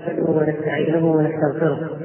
نحمده ونستعينه ونستغفره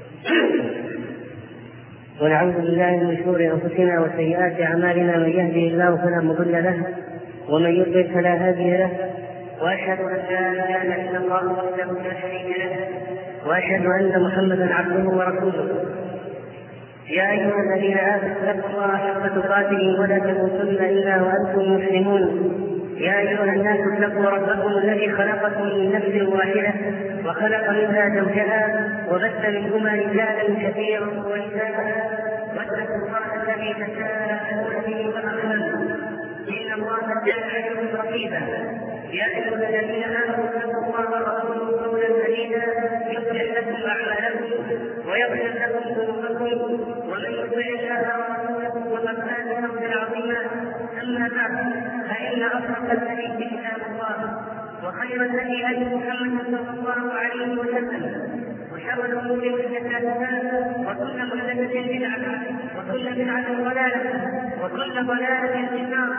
ونعوذ بالله من شرور أنفسنا وسيئات أعمالنا، من يهده الله فلا مضل له ومن يضلل فلا هادي له، وأشهد أن لا إله إلا الله وحده لا شريك له، وأشهد أن محمدا عبده ورسوله. يا أيها الذين آمنوا اتقوا الله حق تقاته ولا تموتن إلا وأنتم مسلمون. يا أيها الناس اتقوا ربكم الذي خلقكم من نفس واحدة وخلق منها زوجها وبث منهما رجالا كثيرا ونساء، واتقوا الله الذي تساءلون به والأرحام إن الله كان عليكم رقيبا. يا أيها الذين آمنوا اتقوا الله وقولوا قولا سديدا يصلح لكم أعمالكم ويغفر لكم ذنوبكم، ومن يطع الله ورسوله فقد فاز فوزا عظيما. أما بعد، فإن أصدق الحديث كتاب الله، وخير الهدي هدي محمد صلى الله عليه وسلم، وشر الأمور محدثاتها، وكل محدثة بدعة، وكل بدعة ضلالة، وكل ضلالة في النار.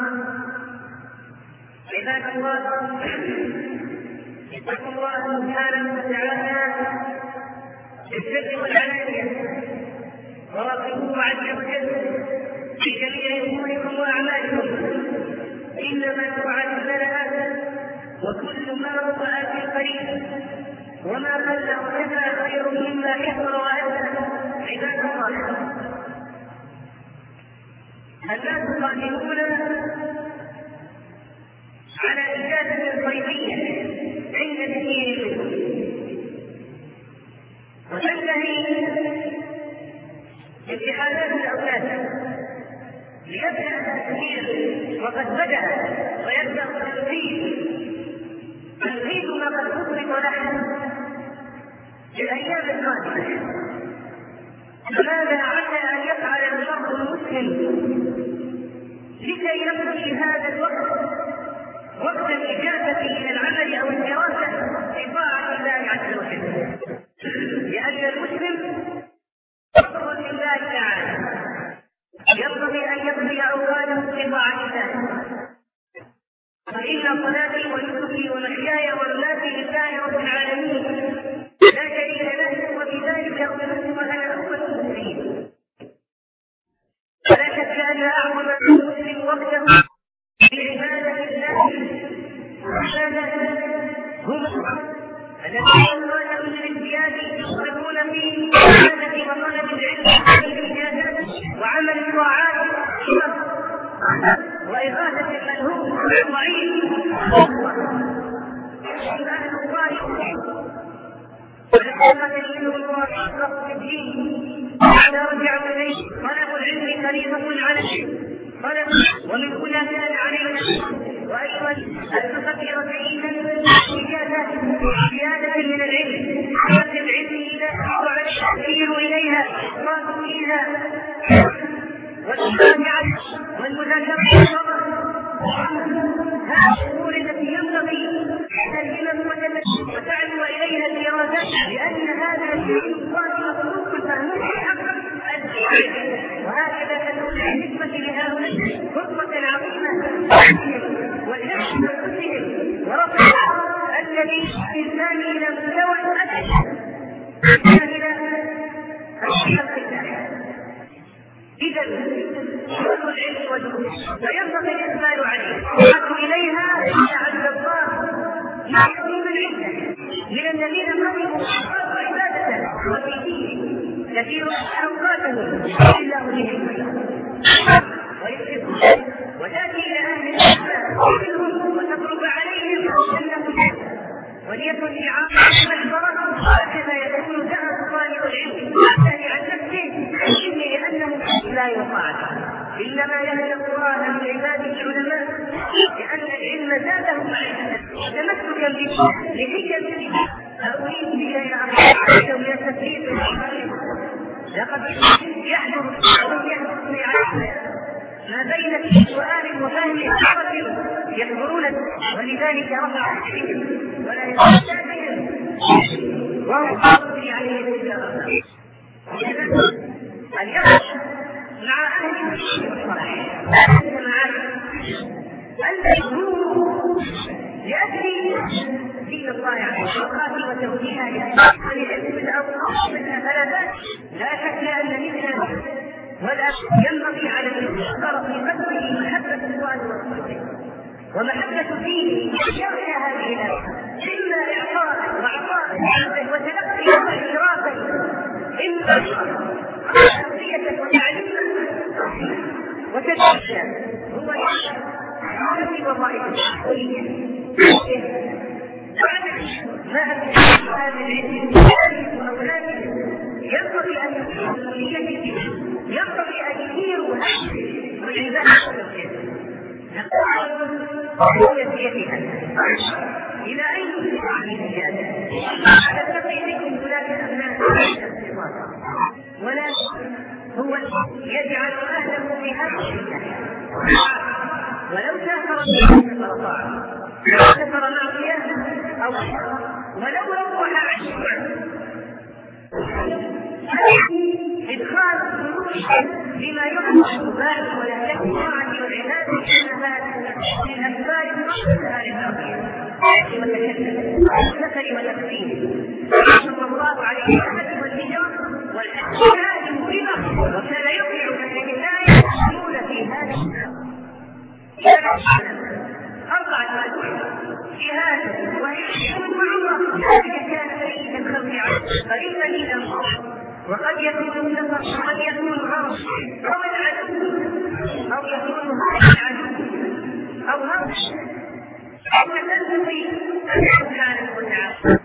عباد الله، اتقوا الله سبحانه وتعالى في السر والعلانية، وراقبوه عز وجل في جميع اموركم واعمالكم، انما توعدون لآت، وكل ما هو آت قريب، وما قل وكفى خير مما كثر وأدى. عباد الله، الناس قادمون على إجازة صيفية عند كثير منهم، وتنتهي امتحانات الأولاد ليبدأ التفكير، وقد بدأ ويبدأ تنفيذ ما قد خطط له للأيام القادمة. فماذا عسى أن يفعل المرء المسلم لكي يقضي هذا الوقت وقت الإجابة إلى العمل أو الدراسة في طاعة الله عز وجل؟ لأن المسلم يقرب لله تعالى، ينبغي أن يقضي أوقاته في طاعة الله. فإن صلاتي ونسكي ومحياي ومماتي لله رب العالمين لا شريك له، وبذلك أمرت وأنا أول المسلمين. فلا شك أن أعظم المسلم وقته بعبادة الله هم الذين قالوا للامتياز يصرفون في عبادة وطلب العلم والإجازات وعمل الطاعات وإغاثة الملهوف والضعيف أهل الله، ولما تجدهم وأشرف في الدين نرجع إليه. طلب العلم فريضة على العلم، ومن هنا كان علينا وأيضا أن نفكر سعيدا بإجازات زيادة من العلم، حتى العلم إذا وعلى التأثير إليها إخراج فيها والمراجعة والمذاكرة والصبر. هذه الأمور التي ينبغي أن وتعلو إليها الدراسات، لأن هذا الشيء مطلوب فهمه حق الدين. وهكذا تكون بالنسبة لهؤلاء فرصة عظيمة والنفس بأنفسهم ورفع الذي الإنسان إلى مستوى الأدب إلى الخلق الله. إذا حفظ العلم والجهد فينبغي الإقبال عليه والعود إليها لعل الله يعطيهم العزة من الذين قدموا عبادة وفي دينه كثير أوقاتهم إلا بهم ويكتبون وتأتي إلى أهل الإسلام منهم وتطلب عليهم أنهم وليكن إعاقة محضرة. هكذا يكون دعوة طالب العلم يسأل عن نفسه لأنه لا يطاعه، إنما يهدى الله من عباده العلماء، لأن العلم زادهم معرفة تمسكا به لحكم أريد بك يا أخي من التفسير لقد يحضر في عالم ما بين سؤال وفهم يحضرون، ولذلك رفع العلم ولا يستاذن وهو قصدي عليه الإجابة. أن يخرج مع أهل الدين والصلاح مع المجهول يأتي دين الله عليه وصلاته وتوجيهها ولعلم الأوصاف والآفات لا شك أن مثل ولا ينبغي على الإنسان في قلبه محبة الله ورسوله ومحبة دينه يرجى هذه الآية إما إعطاء وعطاء وتلقي وإشرافا إما تربية وتعليما وتدريسا هو يحب وظائف ما هذا العلم وأولاده ينبغي أن ينبغي أن يديروا العبادة إلى أين على تقييدكم ثلاث أبناء ولا هو يجعل أهله في هذا ولو سافر سافر معصية أو ولو روح عنه إدخال بما يحدث البال ولا يكون عن العباد من أسباب الرحمة والسفر والتقديم صلى الله عليه وسلم والهجرة والحج المبينة وكان يطلع من الله يقول في هذا أربعة شهادة وهي معروفة ذلك كان سيد الخلق قريبا إلى الله وقد يكون النظر وقد يكون الغرض أو العدو أو يكون العدو أو هرش أو تنزل سبحانه وتعالى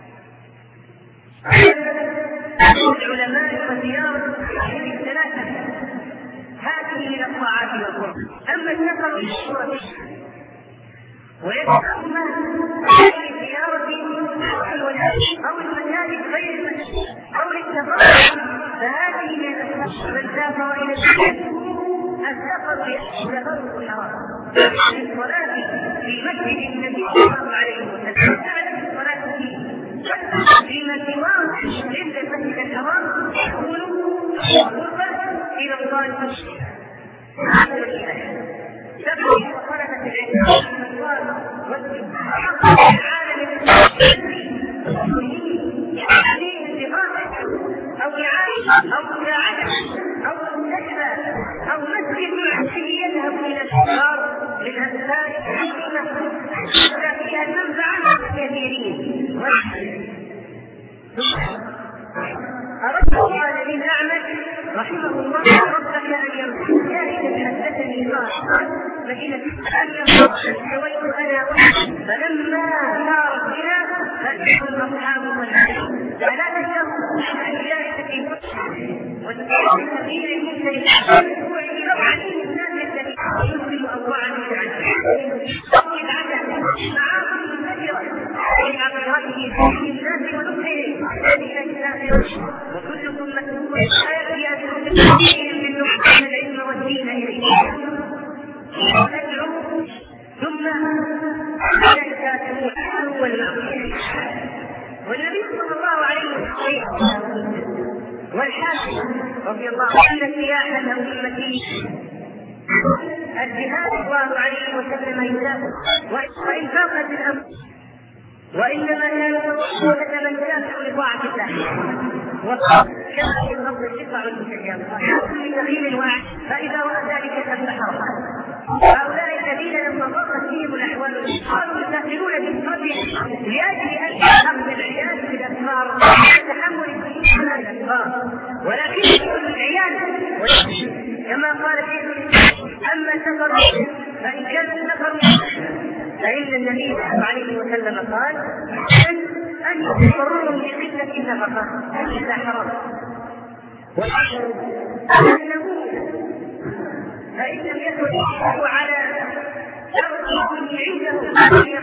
العلماء وزيارة هذه الثلاثة هذه من الطاعات والقرب. أما السفر للشرطة ويدخل هذه زيارة أو المساجد غير المسجد أو السفر فهذه من السفر من سافر إلى السفر للتفرق الحرام للصلاة في مسجد النبي صلى الله عليه وسلم تعلم الصلاة فيما سواه عند المسجد الحرام يكون قربا إلى الله سبب طلبة العلم والعالم أو إعادة أو مساعدة أو مستشفى أو مسجد معشي يذهب إلى الأشجار للأنفال حتى فيها تنفع كثيرين. أردت قال للأعمش رحمه الله ربك أن يرحم شاهدا حدثني الله فإن أنه سويت أنا فلما صارت بنا فاتقوا أصحاب والعلم فلا تشروا عن ذلك في والسبيل المسلم هو الإجراء عن الناس الذي يمكن أضواعا من العدل أو العدل معاصي المنكرة من عبراته في الناس ونصره وكلكم مسؤول آية تدعو من نحن العلم والدين إليه وندعو ثم ذلك تموت والنبي صلى الله عليه وسلم والحاكم رضي الله عنه سياحا أو أمتي الجهاد الله عليه وسلم يدافع وإنفاقا في الأمر وإنما كان يتوسل من كافر لطاعة الله وكما في الأرض الشفع المتجاوز من دخيل واحد فإذا رأى ذلك فانتحر هؤلاء الذين لما ضاقت فيهم الأحوال قالوا يدخلون بالقبل لأجل أن أخذ العيال بالأسفار وتحمل هذا الأسفار ولكن العيال كما قال أما سفر فإن كان السفر فإن النبي صلى الله عليه وسلم قال أن يضررهم بقلة النفقة إلا حرام فإن لم يكن على شرط عنده